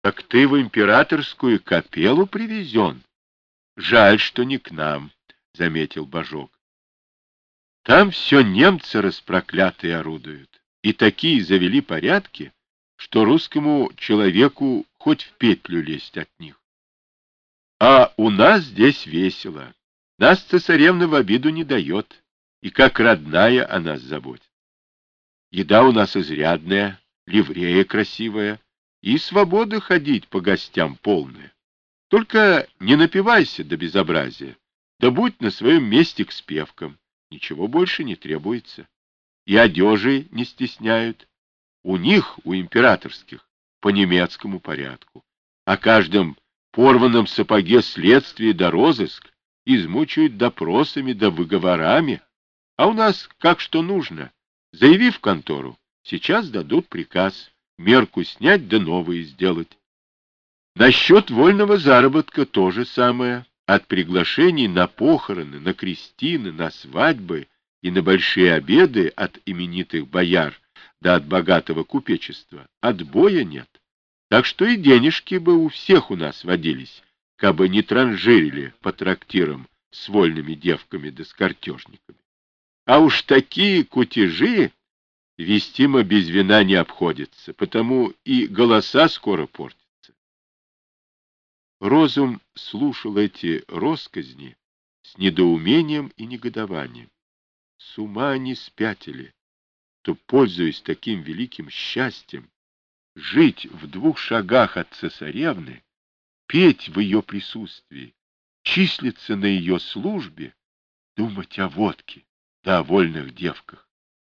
Так ты в императорскую капеллу привезен? Жаль, что не к нам, — заметил Божок. Там все немцы распроклятые орудуют, и такие завели порядки, что русскому человеку хоть в петлю лезть от них. А у нас здесь весело. Нас цесаревна в обиду не дает, и как родная о нас заботит. Еда у нас изрядная, ливрея красивая, и свобода ходить по гостям полная. Только не напивайся до безобразия, да будь на своем месте к спевкам. Ничего больше не требуется. И одежи не стесняют. У них, у императорских, по немецкому порядку. О каждом порванном сапоге следствие да розыск измучают допросами да выговорами. А у нас как что нужно. Заяви в контору, сейчас дадут приказ мерку снять да новые сделать. Насчет вольного заработка то же самое. От приглашений на похороны, на крестины, на свадьбы и на большие обеды от именитых бояр да от богатого купечества отбоя нет. Так что и денежки бы у всех у нас водились, кабы не транжирили по трактирам с вольными девками да с картежниками. А уж такие кутежи вестимо без вина не обходятся, потому и голоса скоро портят. Розум слушал эти россказни с недоумением и негодованием. С ума они спятили, то, пользуясь таким великим счастьем, жить в 2 шагах от цесаревны, петь в ее присутствии, числиться на ее службе, думать о водке да о вольных девках.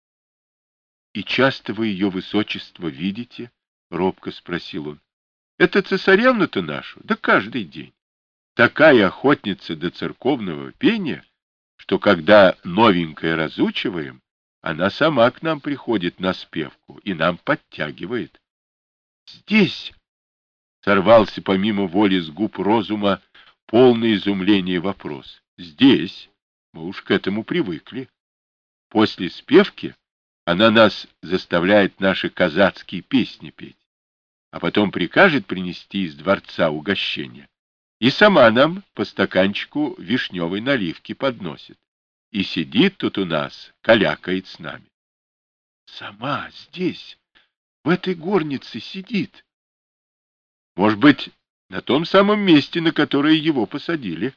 — И часто вы ее высочество видите? — робко спросил он. — Это цесаревну-то нашу? Да каждый день. Такая охотница до церковного пения, что когда новенькое разучиваем, она сама к нам приходит на спевку и нам подтягивает. Здесь сорвался помимо воли с губ Розума полное изумление вопрос. Здесь мы уж к этому привыкли. После спевки она нас заставляет наши казацкие песни петь, а потом прикажет принести из дворца угощение. И сама нам по стаканчику вишневой наливки подносит. И сидит тут у нас, калякает с нами. Сама здесь, в этой горнице сидит. Может быть, на том самом месте, на которое его посадили.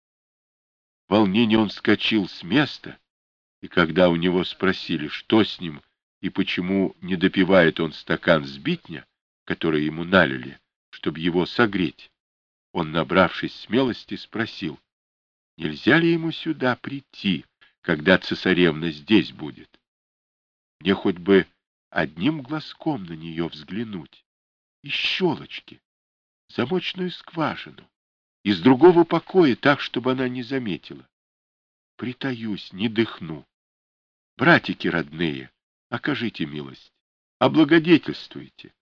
В волнении он вскочил с места, и когда у него спросили, что с ним и почему не допивает он стакан сбитня, который ему налили, чтобы его согреть, он, набравшись смелости, спросил, нельзя ли ему сюда прийти, когда цесаревна здесь будет. Мне хоть бы одним глазком на нее взглянуть, из щелочки, замочную скважину, из другого покоя, так, чтобы она не заметила. Притаюсь, не дыхну. Братики родные, окажите милость, облагодетельствуйте.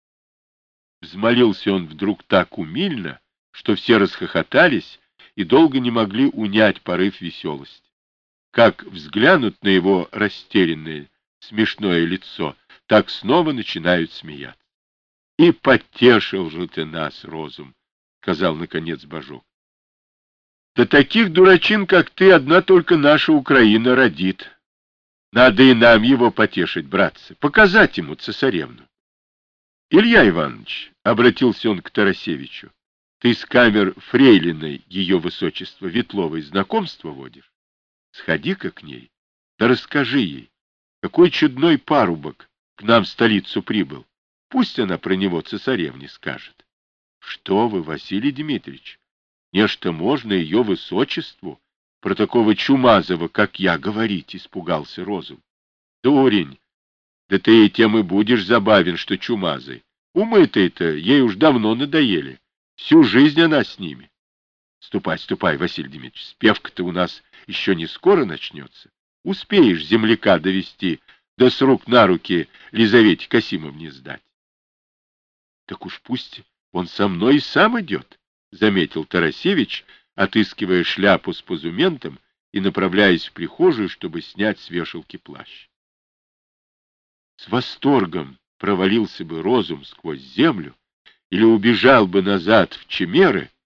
Взмолился он вдруг так умильно, что все расхохотались и долго не могли унять порыв веселости. Как взглянут на его растерянное, смешное лицо, так снова начинают смеяться. — И потешил же ты нас, Розум, — сказал наконец Божок. — Да таких дурачин, как ты, одна только наша Украина родит. Надо и нам его потешить, братцы, показать ему цесаревну. — Илья Иванович, — обратился он к Тарасевичу, — ты с камер фрейлиной ее высочества Ветловой знакомство водишь? Сходи-ка к ней, да расскажи ей, какой чудной парубок к нам в столицу прибыл. Пусть она про него цесаревне скажет. — Что вы, Василий Дмитриевич, нечто можно ее высочеству про такого чумазого, как я, говорить, — испугался Розум. — Дурень! Да ты и тем и будешь забавен, что чумазый. Умытые-то ей уж давно надоели. Всю жизнь она с ними. Ступай, ступай, Василий Дмитриевич, спевка-то у нас еще не скоро начнется. Успеешь земляка довести, да с рук на руки Лизавете Касимовне сдать. — Так уж пусть он со мной и сам идет, — заметил Тарасевич, отыскивая шляпу с позументом и направляясь в прихожую, чтобы снять с вешалки плащ. С восторгом провалился бы Розум сквозь землю, или убежал бы назад в Чемеры,